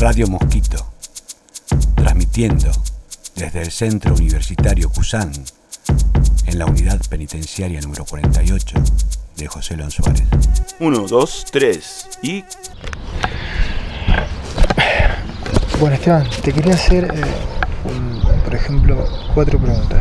Radio Mosquito, transmitiendo desde el Centro Universitario Cusán, en la unidad penitenciaria número 48 de José León Suárez. 1, 2, 3 y... Bueno, Esteban, te quería hacer, por ejemplo, 4 preguntas.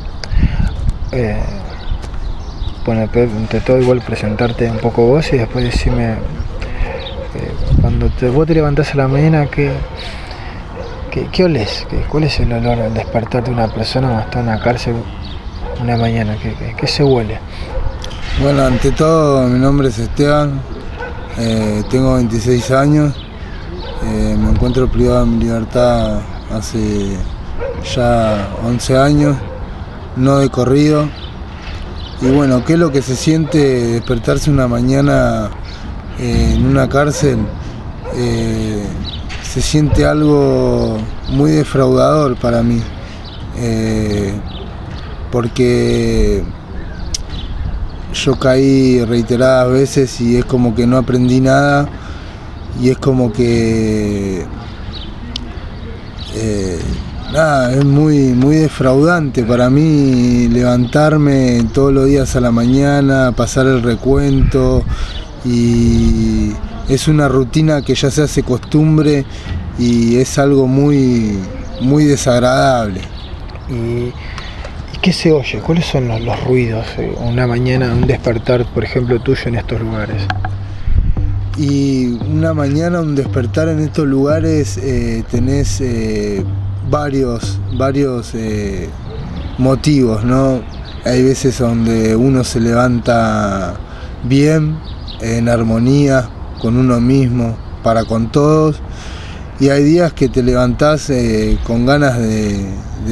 Bueno, te todo igual presentarte un poco vos y después decirme, cuando vos te levantás a la mañana, ¿qué olés? ¿Cuál es el olor al despertar de una persona cuando está en una cárcel una mañana? ¿Qué se huele? Bueno, ante todo, mi nombre es Esteban, tengo 26 años, me encuentro privado de mi libertad hace ya 11 años, no de corrido. Y bueno, ¿qué es lo que se siente despertarse una mañana en una cárcel? Se siente algo muy defraudador para mí, porque yo caí reiteradas veces y es como que no aprendí nada y es como que es muy defraudante para mí levantarme todos los días a la mañana, pasar el recuento, y es una rutina que ya se hace costumbre y es algo muy desagradable. ¿Y qué se oye? ¿Cuáles son los ruidos una mañana, un despertar, por ejemplo, tuyo en estos lugares? Y una mañana, un despertar en estos lugares, tenés varios motivos, ¿no? Hay veces donde uno se levanta bien, en armonía con uno mismo, para con todos, y hay días que te levantás con ganas de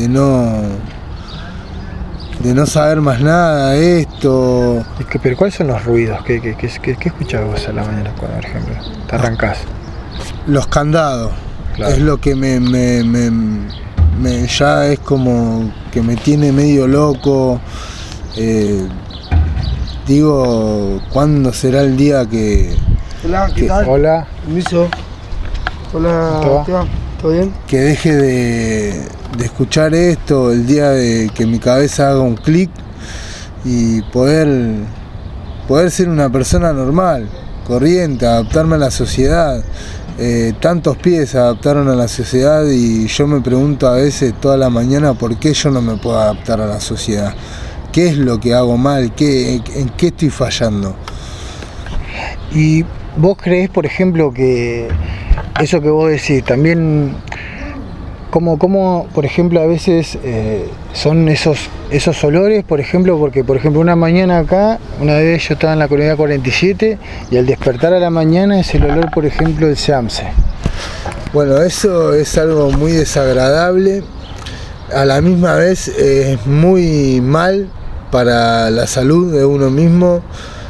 no saber más nada de esto. ¿Pero cuáles son los ruidos? ¿Qué escuchás vos a la mañana, por ejemplo? ¿Te arrancás? Los candados, claro. Es lo que ya es como que me tiene medio loco. Digo, ¿cuándo será el día que... Hola, ¿qué tal? Hola. Permiso. Hola, Esteban. ¿Todo bien? Que deje de escuchar esto, el día de que mi cabeza haga un clic y poder ser una persona normal, corriente, adaptarme a la sociedad. Tantos pibes se adaptaron a la sociedad y yo me pregunto a veces toda la mañana por qué yo no me puedo adaptar a la sociedad. ¿Qué es lo que hago mal? ¿En qué estoy fallando? ¿Y vos creés, por ejemplo, que eso que vos decís, también como por ejemplo, a veces son esos olores, por ejemplo, porque, por ejemplo, una mañana acá, una vez yo estaba en la comunidad 47 y al despertar a la mañana es el olor, por ejemplo, del SEAMSE? Bueno, eso es algo muy desagradable, a la misma vez es muy mal para la salud de uno mismo.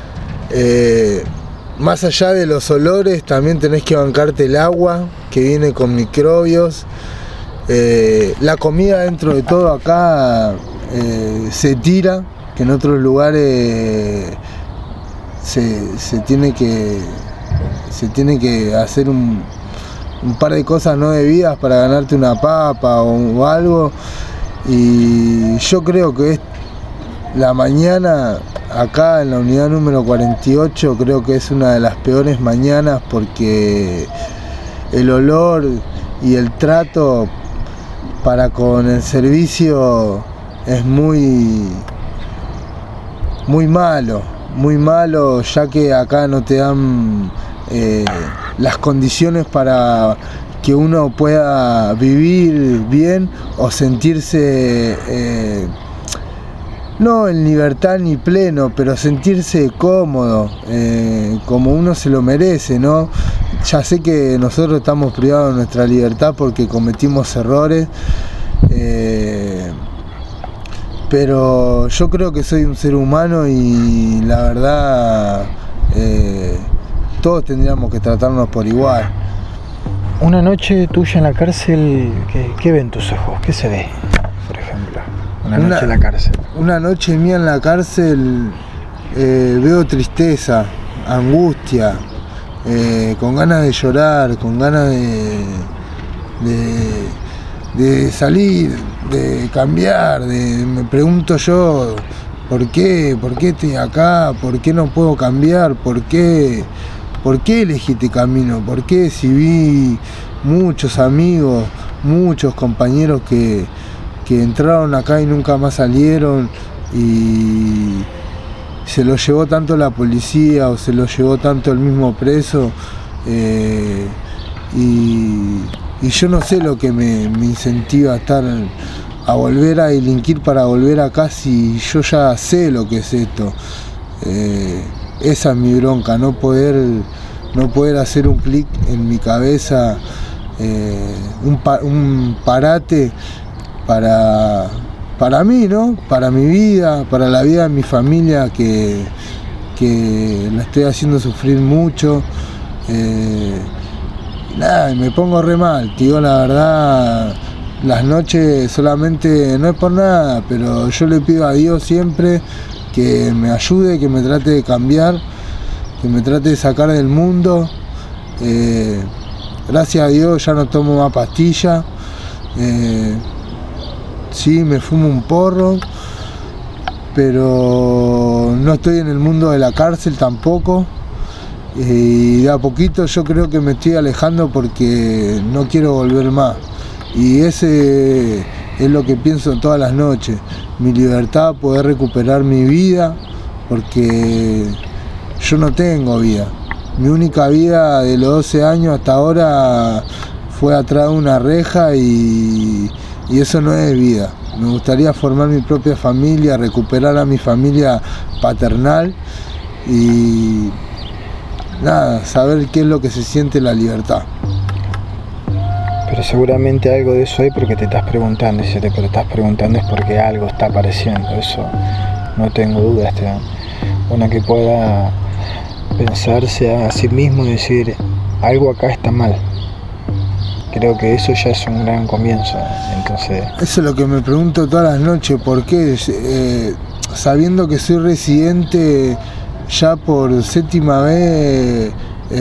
Más allá de los olores, también tenés que bancarte el agua que viene con microbios. La comida, dentro de todo, acá se tira, que en otros lugares se tiene que hacer un par de cosas no debidas para ganarte una papa o algo. Y yo creo que la mañana acá en la unidad número 48 creo que es una de las peores mañanas, porque el olor y el trato para con el servicio es muy malo, ya que acá no te dan las condiciones para que uno pueda vivir bien o sentirse no en libertad ni pleno, pero sentirse cómodo, como uno se lo merece, ¿no? Ya sé que nosotros estamos privados de nuestra libertad porque cometimos errores, pero yo creo que soy un ser humano y la verdad todos tendríamos que tratarnos por igual. Una noche tuya en la cárcel, ¿qué ven tus ojos? ¿Qué se ve, por ejemplo? Una noche en la cárcel. Una noche mía en la cárcel veo tristeza, angustia, con ganas de llorar, con ganas de salir, de cambiar, me pregunto yo, ¿por qué estoy acá? ¿Por qué no puedo cambiar? ¿Por qué elegí este camino? ¿Por qué si vi muchos amigos, muchos compañeros que entraron acá y nunca más salieron y se lo llevó tanto la policía o se lo llevó tanto el mismo preso? Y yo no sé lo que me incentiva a volver a delinquir para volver acá si yo ya sé lo que es esto. Esa es mi bronca, no poder hacer un clic en mi cabeza, un parate para mí, ¿no? Para mi vida, para la vida de mi familia que la estoy haciendo sufrir mucho. Nada, me pongo re mal, te digo la verdad. Las noches solamente, no es por nada, pero yo le pido a Dios siempre que me ayude, que me trate de cambiar, que me trate de sacar del mundo. Gracias a Dios ya no tomo más pastillas. Sí, me fumo un porro, pero no estoy en el mundo de la cárcel tampoco. Y de a poquito yo creo que me estoy alejando porque no quiero volver más. Y ese es lo que pienso todas las noches, mi libertad, poder recuperar mi vida, porque yo no tengo vida. Mi única vida de los 12 años hasta ahora fue atrás de una reja y eso no es vida. Me gustaría formar mi propia familia, recuperar a mi familia paternal y nada, saber qué es lo que se siente la libertad. Pero seguramente algo de eso hay porque te estás preguntando, y si te estás preguntando es porque algo está apareciendo, eso no tengo duda, Esteban. Una que pueda pensarse a sí mismo y decir, algo acá está mal. Creo que eso ya es un gran comienzo, entonces... Eso es lo que me pregunto todas las noches, ¿por qué? Sabiendo que soy residente ya por 7ª vez,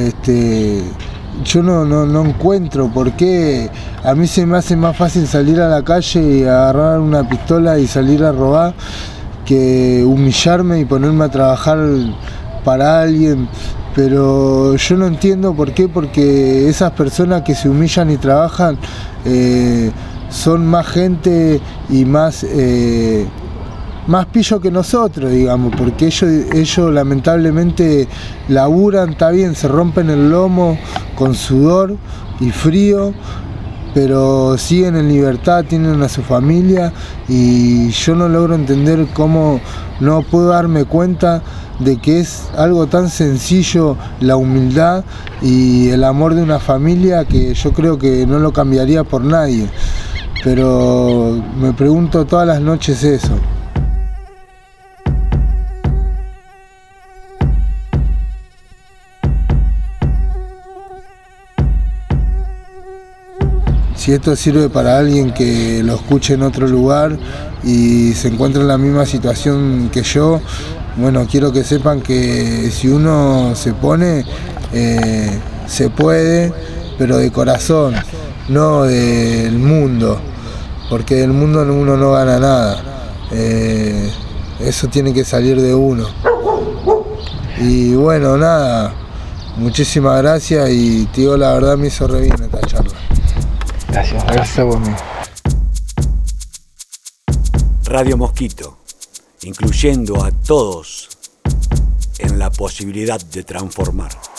yo no encuentro por qué. A mí se me hace más fácil salir a la calle y agarrar una pistola y salir a robar que humillarme y ponerme a trabajar para alguien. Pero yo no entiendo por qué, porque esas personas que se humillan y trabajan son más gente y más pillo que nosotros, digamos, porque ellos lamentablemente laburan, está bien, se rompen el lomo con sudor y frío, pero siguen en libertad, tienen a su familia y yo no logro entender cómo no puedo darme cuenta de que es algo tan sencillo la humildad y el amor de una familia que yo creo que no lo cambiaría por nadie, pero me pregunto todas las noches eso. Si esto sirve para alguien que lo escuche en otro lugar y se encuentra en la misma situación que yo, bueno, quiero que sepan que si uno se pone, se puede, pero de corazón, no del mundo, porque del mundo uno no gana nada. Eso tiene que salir de uno. Y bueno, nada, muchísimas gracias y te digo la verdad, me hizo re bien esta charla. Gracias a vos mismo. Radio Mosquito, incluyendo a todos en la posibilidad de transformar.